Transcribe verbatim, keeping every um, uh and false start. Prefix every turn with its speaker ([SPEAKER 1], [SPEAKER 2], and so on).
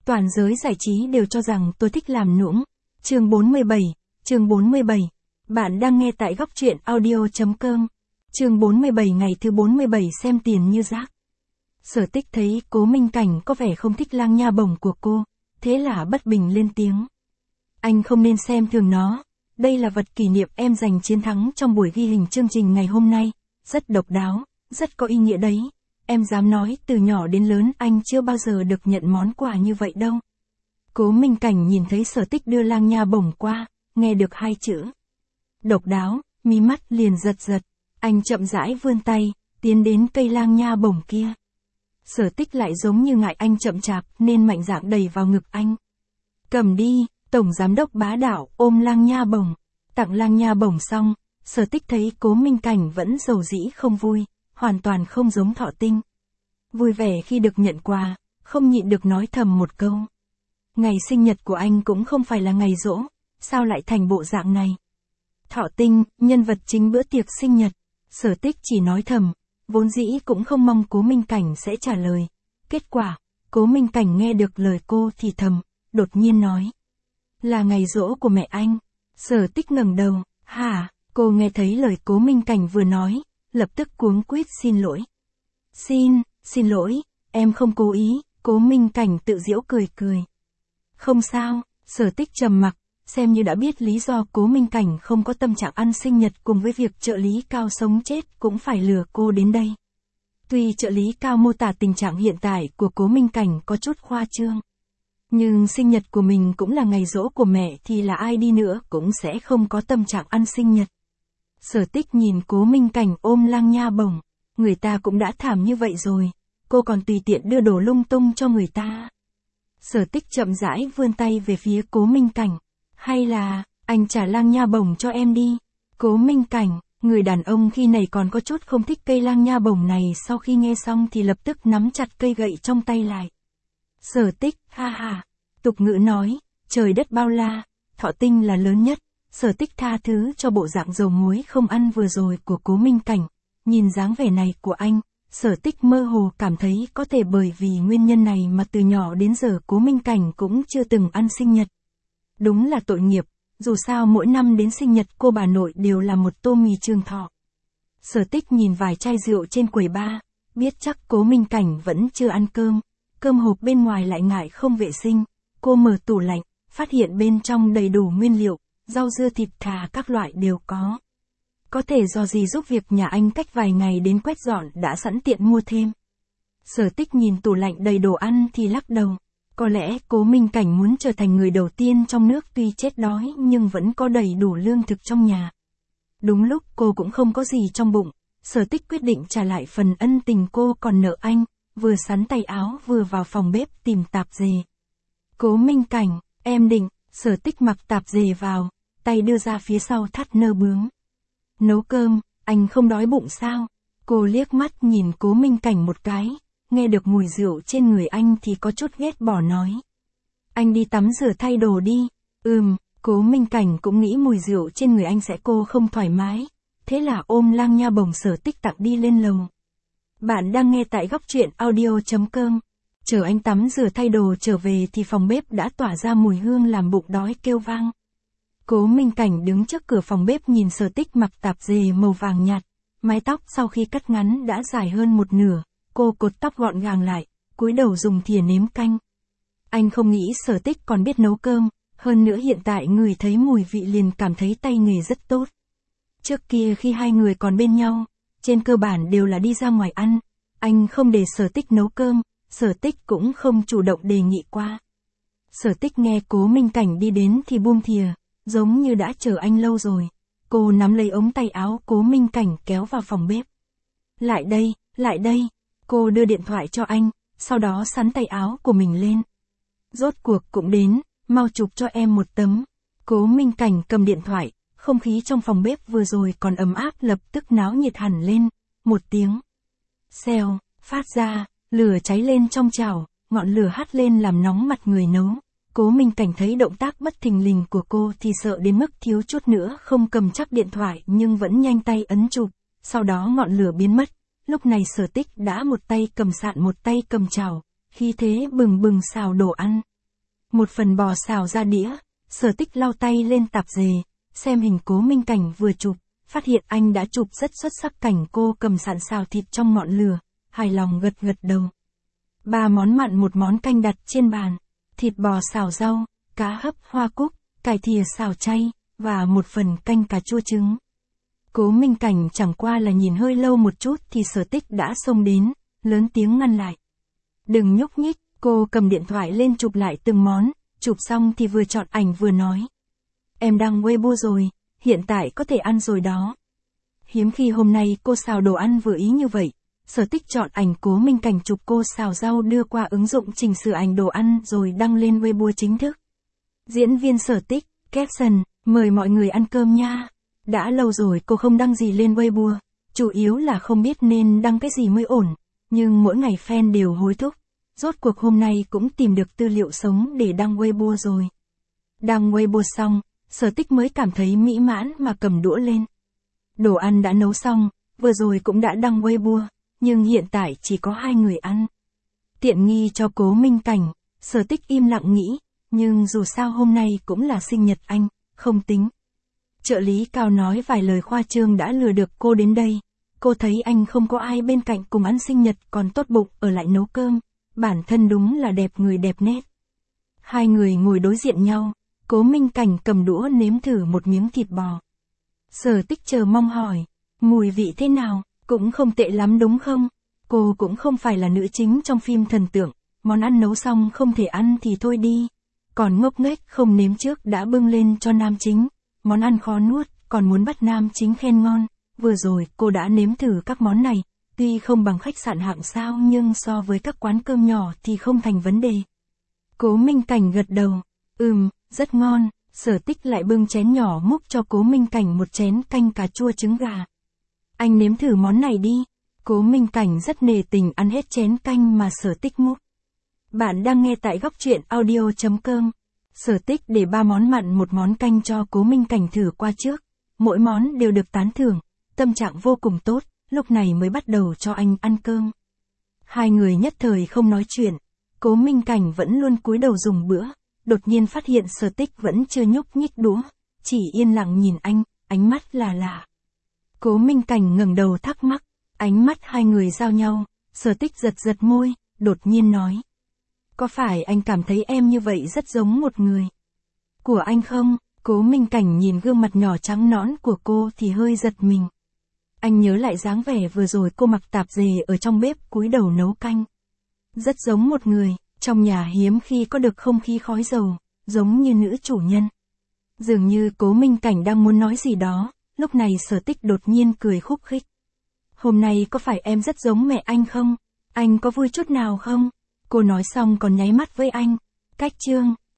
[SPEAKER 1] Toàn giới giải trí đều cho rằng tôi thích làm nũng. Chương bốn mươi bảy, chương bốn mươi bảy. Bạn đang nghe tại góc truyện audio chấm com. Chương bốn mươi bảy ngày thứ bốn mươi bảy xem tiền như rác. Sở Tích thấy Cố Minh Cảnh có vẻ không thích lang nha bổng của cô, thế là bất bình lên tiếng. Anh không nên xem thường nó, đây là vật kỷ niệm em giành chiến thắng trong buổi ghi hình chương trình ngày hôm nay, rất độc đáo, rất có ý nghĩa đấy. Em dám nói từ nhỏ đến lớn anh chưa bao giờ được nhận món quà như vậy đâu. Cố Minh Cảnh nhìn thấy Sở Tích đưa lang nha bổng qua, nghe được hai chữ độc đáo, mí mắt liền giật giật, anh chậm rãi vươn tay, tiến đến cây lang nha bổng kia. Sở Tích lại giống như ngại anh chậm chạp nên mạnh dạn đẩy vào ngực anh. Cầm đi, Tổng Giám đốc bá đạo ôm lang nha bổng, tặng lang nha bổng xong, Sở Tích thấy Cố Minh Cảnh vẫn dầu dĩ không vui, hoàn toàn không giống Thọ Tinh. Vui vẻ khi được nhận quà, không nhịn được nói thầm một câu. Ngày sinh nhật của anh cũng không phải là ngày giỗ, sao lại thành bộ dạng này? Thọ Tinh, nhân vật chính bữa tiệc sinh nhật, Sở Tích chỉ nói thầm, vốn dĩ cũng không mong Cố Minh Cảnh sẽ trả lời. Kết quả, Cố Minh Cảnh nghe được lời cô thì thầm, đột nhiên nói. Là ngày giỗ của mẹ anh. Sở Tích ngẩng đầu, hả? Cô nghe thấy lời Cố Minh Cảnh vừa nói, lập tức cuống quýt xin lỗi. Xin, xin lỗi, em không cố ý, Cố Minh Cảnh tự giễu cười cười. Không sao, Sở Tích trầm mặc, xem như đã biết lý do Cố Minh Cảnh không có tâm trạng ăn sinh nhật cùng với việc trợ lý Cao sống chết cũng phải lừa cô đến đây. Tuy trợ lý Cao mô tả tình trạng hiện tại của Cố Minh Cảnh có chút khoa trương, nhưng sinh nhật của mình cũng là ngày giỗ của mẹ thì là ai đi nữa cũng sẽ không có tâm trạng ăn sinh nhật. Sở Tích nhìn Cố Minh Cảnh ôm lang nha bổng, người ta cũng đã thảm như vậy rồi, cô còn tùy tiện đưa đồ lung tung cho người ta. Sở Tích chậm rãi vươn tay về phía Cố Minh Cảnh, hay là, anh trả lang nha bổng cho em đi. Cố Minh Cảnh, người đàn ông khi này còn có chút không thích cây lang nha bổng này, sau khi nghe xong thì lập tức nắm chặt cây gậy trong tay lại. Sở Tích, ha ha, tục ngữ nói, trời đất bao la, Thọ Tinh là lớn nhất. Sở Tích tha thứ cho bộ dạng dầu muối không ăn vừa rồi của Cố Minh Cảnh, nhìn dáng vẻ này của anh, Sở Tích mơ hồ cảm thấy có thể bởi vì nguyên nhân này mà từ nhỏ đến giờ Cố Minh Cảnh cũng chưa từng ăn sinh nhật. Đúng là tội nghiệp, dù sao mỗi năm đến sinh nhật cô bà nội đều là một tô mì Trường Thọ. Sở Tích nhìn vài chai rượu trên quầy bar, biết chắc Cố Minh Cảnh vẫn chưa ăn cơm, cơm hộp bên ngoài lại ngại không vệ sinh, cô mở tủ lạnh, phát hiện bên trong đầy đủ nguyên liệu, rau dưa thịt thà các loại đều có. Có thể do gì giúp việc nhà anh cách vài ngày đến quét dọn đã sẵn tiện mua thêm. Sở Tích nhìn tủ lạnh đầy đồ ăn thì lắc đầu. Có lẽ Cố Minh Cảnh muốn trở thành người đầu tiên trong nước tuy chết đói nhưng vẫn có đầy đủ lương thực trong nhà. Đúng lúc cô cũng không có gì trong bụng, Sở Tích quyết định trả lại phần ân tình cô còn nợ anh, vừa sắn tay áo vừa vào phòng bếp tìm tạp dề. Cố Minh Cảnh, em định, Sở Tích mặc tạp dề vào, tay đưa ra phía sau thắt nơ bướm. Nấu cơm, anh không đói bụng sao? Cô liếc mắt nhìn Cố Minh Cảnh một cái, nghe được mùi rượu trên người anh thì có chút ghét bỏ nói. Anh đi tắm rửa thay đồ đi. Ừm, Cố Minh Cảnh cũng nghĩ mùi rượu trên người anh sẽ cô không thoải mái, thế là ôm lang nha bổng Sở Tích tặng đi lên lầu. Bạn đang nghe tại góc truyện audio chấm com. Chờ anh tắm rửa thay đồ trở về thì phòng bếp đã tỏa ra mùi hương làm bụng đói kêu vang. Cố Minh Cảnh đứng trước cửa phòng bếp nhìn Sở Tích mặc tạp dề màu vàng nhạt, mái tóc sau khi cắt ngắn đã dài hơn một nửa, cô cột tóc gọn gàng lại, cúi đầu dùng thìa nếm canh. Anh không nghĩ Sở Tích còn biết nấu cơm, hơn nữa hiện tại người thấy mùi vị liền cảm thấy tay nghề rất tốt. Trước kia khi hai người còn bên nhau, trên cơ bản đều là đi ra ngoài ăn, anh không để Sở Tích nấu cơm, Sở Tích cũng không chủ động đề nghị qua. Sở Tích nghe Cố Minh Cảnh đi đến thì buông thìa, giống như đã chờ anh lâu rồi. Cô nắm lấy ống tay áo Cố Minh Cảnh kéo vào phòng bếp. Lại đây, lại đây. Cô đưa điện thoại cho anh, sau đó sắn tay áo của mình lên. Rốt cuộc cũng đến, mau chụp cho em một tấm. Cố Minh Cảnh cầm điện thoại, không khí trong phòng bếp vừa rồi còn ấm áp lập tức náo nhiệt hẳn lên. Một tiếng xèo phát ra, lửa cháy lên trong chảo, ngọn lửa hắt lên làm nóng mặt người nấu. Cố Minh Cảnh thấy động tác bất thình lình của cô thì sợ đến mức thiếu chút nữa không cầm chắc điện thoại nhưng vẫn nhanh tay ấn chụp, sau đó ngọn lửa biến mất. Lúc này Sở Tích đã một tay cầm sạn một tay cầm chảo, khí thế bừng bừng xào đồ ăn, Một phần bò xào ra đĩa, Sở Tích lau tay lên tạp dề, xem hình Cố Minh Cảnh vừa chụp, phát hiện anh đã chụp rất xuất sắc cảnh cô cầm sạn xào thịt trong ngọn lửa, hài lòng gật gật đầu. Ba món mặn một món canh đặt trên bàn, thịt bò xào rau, cá hấp hoa cúc, cải thìa xào chay, và một phần canh cà chua trứng. Cố Minh Cảnh chẳng qua là nhìn hơi lâu một chút thì Sở Tích đã xông đến, lớn tiếng ngăn lại. Đừng nhúc nhích, cô cầm điện thoại lên chụp lại từng món, chụp xong thì vừa chọn ảnh vừa nói. Em đăng Weibo rồi, hiện tại có thể ăn rồi đó. Hiếm khi hôm nay cô xào đồ ăn vừa ý như vậy, Sở Tích chọn ảnh Cố Minh Cảnh chụp cô xào rau đưa qua ứng dụng chỉnh sửa ảnh đồ ăn rồi đăng lên Weibo chính thức. Diễn viên Sở Tích, caption, mời mọi người ăn cơm nha. Đã lâu rồi cô không đăng gì lên Weibo, chủ yếu là không biết nên đăng cái gì mới ổn, nhưng mỗi ngày fan đều hối thúc. Rốt cuộc hôm nay cũng tìm được tư liệu sống để đăng Weibo rồi. Đăng Weibo xong, Sở Tích mới cảm thấy mỹ mãn mà cầm đũa lên. Đồ ăn đã nấu xong, vừa rồi cũng đã đăng Weibo, nhưng hiện tại chỉ có hai người ăn. Tiện nghi cho Cố Minh Cảnh, Sở Tích im lặng nghĩ, nhưng dù sao hôm nay cũng là sinh nhật anh, không tính. Trợ lý Cao nói vài lời khoa trương đã lừa được cô đến đây. Cô thấy anh không có ai bên cạnh cùng ăn sinh nhật còn tốt bụng ở lại nấu cơm. Bản thân đúng là đẹp người đẹp nét. Hai người ngồi đối diện nhau, Cố Minh Cảnh cầm đũa nếm thử một miếng thịt bò. Sở Tích chờ mong hỏi, mùi vị thế nào, cũng không tệ lắm đúng không? Cô cũng không phải là nữ chính trong phim thần tượng, món ăn nấu xong không thể ăn thì thôi đi. Còn ngốc nghếch không nếm trước đã bưng lên cho nam chính, món ăn khó nuốt, còn muốn bắt nam chính khen ngon. Vừa rồi cô đã nếm thử các món này. Tuy không bằng khách sạn hạng sao nhưng so với các quán cơm nhỏ thì không thành vấn đề. Cố Minh Cảnh gật đầu. Ừm, rất ngon. Sở Tích lại bưng chén nhỏ múc cho Cố Minh Cảnh một chén canh cà chua trứng gà. Anh nếm thử món này đi. Cố Minh Cảnh rất nề tình ăn hết chén canh mà Sở Tích múc. Bạn đang nghe tại góc truyện audio chấm com. Sở Tích để ba món mặn một món canh cho Cố Minh Cảnh thử qua trước. Mỗi món đều được tán thưởng. Tâm trạng vô cùng tốt. Lúc này mới bắt đầu cho anh ăn cơm. Hai người nhất thời không nói chuyện, Cố Minh Cảnh vẫn luôn cúi đầu dùng bữa, đột nhiên phát hiện Sở Tích vẫn chưa nhúc nhích đũa, chỉ yên lặng nhìn anh, ánh mắt là lạ. Cố Minh Cảnh ngẩng đầu thắc mắc, ánh mắt hai người giao nhau, Sở Tích giật giật môi, đột nhiên nói. Có phải anh cảm thấy em như vậy rất giống một người của anh không? Cố Minh Cảnh nhìn gương mặt nhỏ trắng nõn của cô thì hơi giật mình. Anh nhớ lại dáng vẻ vừa rồi cô mặc tạp dề ở trong bếp cúi đầu nấu canh. Rất giống một người, trong nhà hiếm khi có được không khí khói dầu, giống như nữ chủ nhân. Dường như Cố Minh Cảnh đang muốn nói gì đó, lúc này Sở Tích đột nhiên cười khúc khích. Hôm nay có phải em rất giống mẹ anh không? Anh có vui chút nào không? Cô nói xong còn nháy mắt với anh. Cách chương.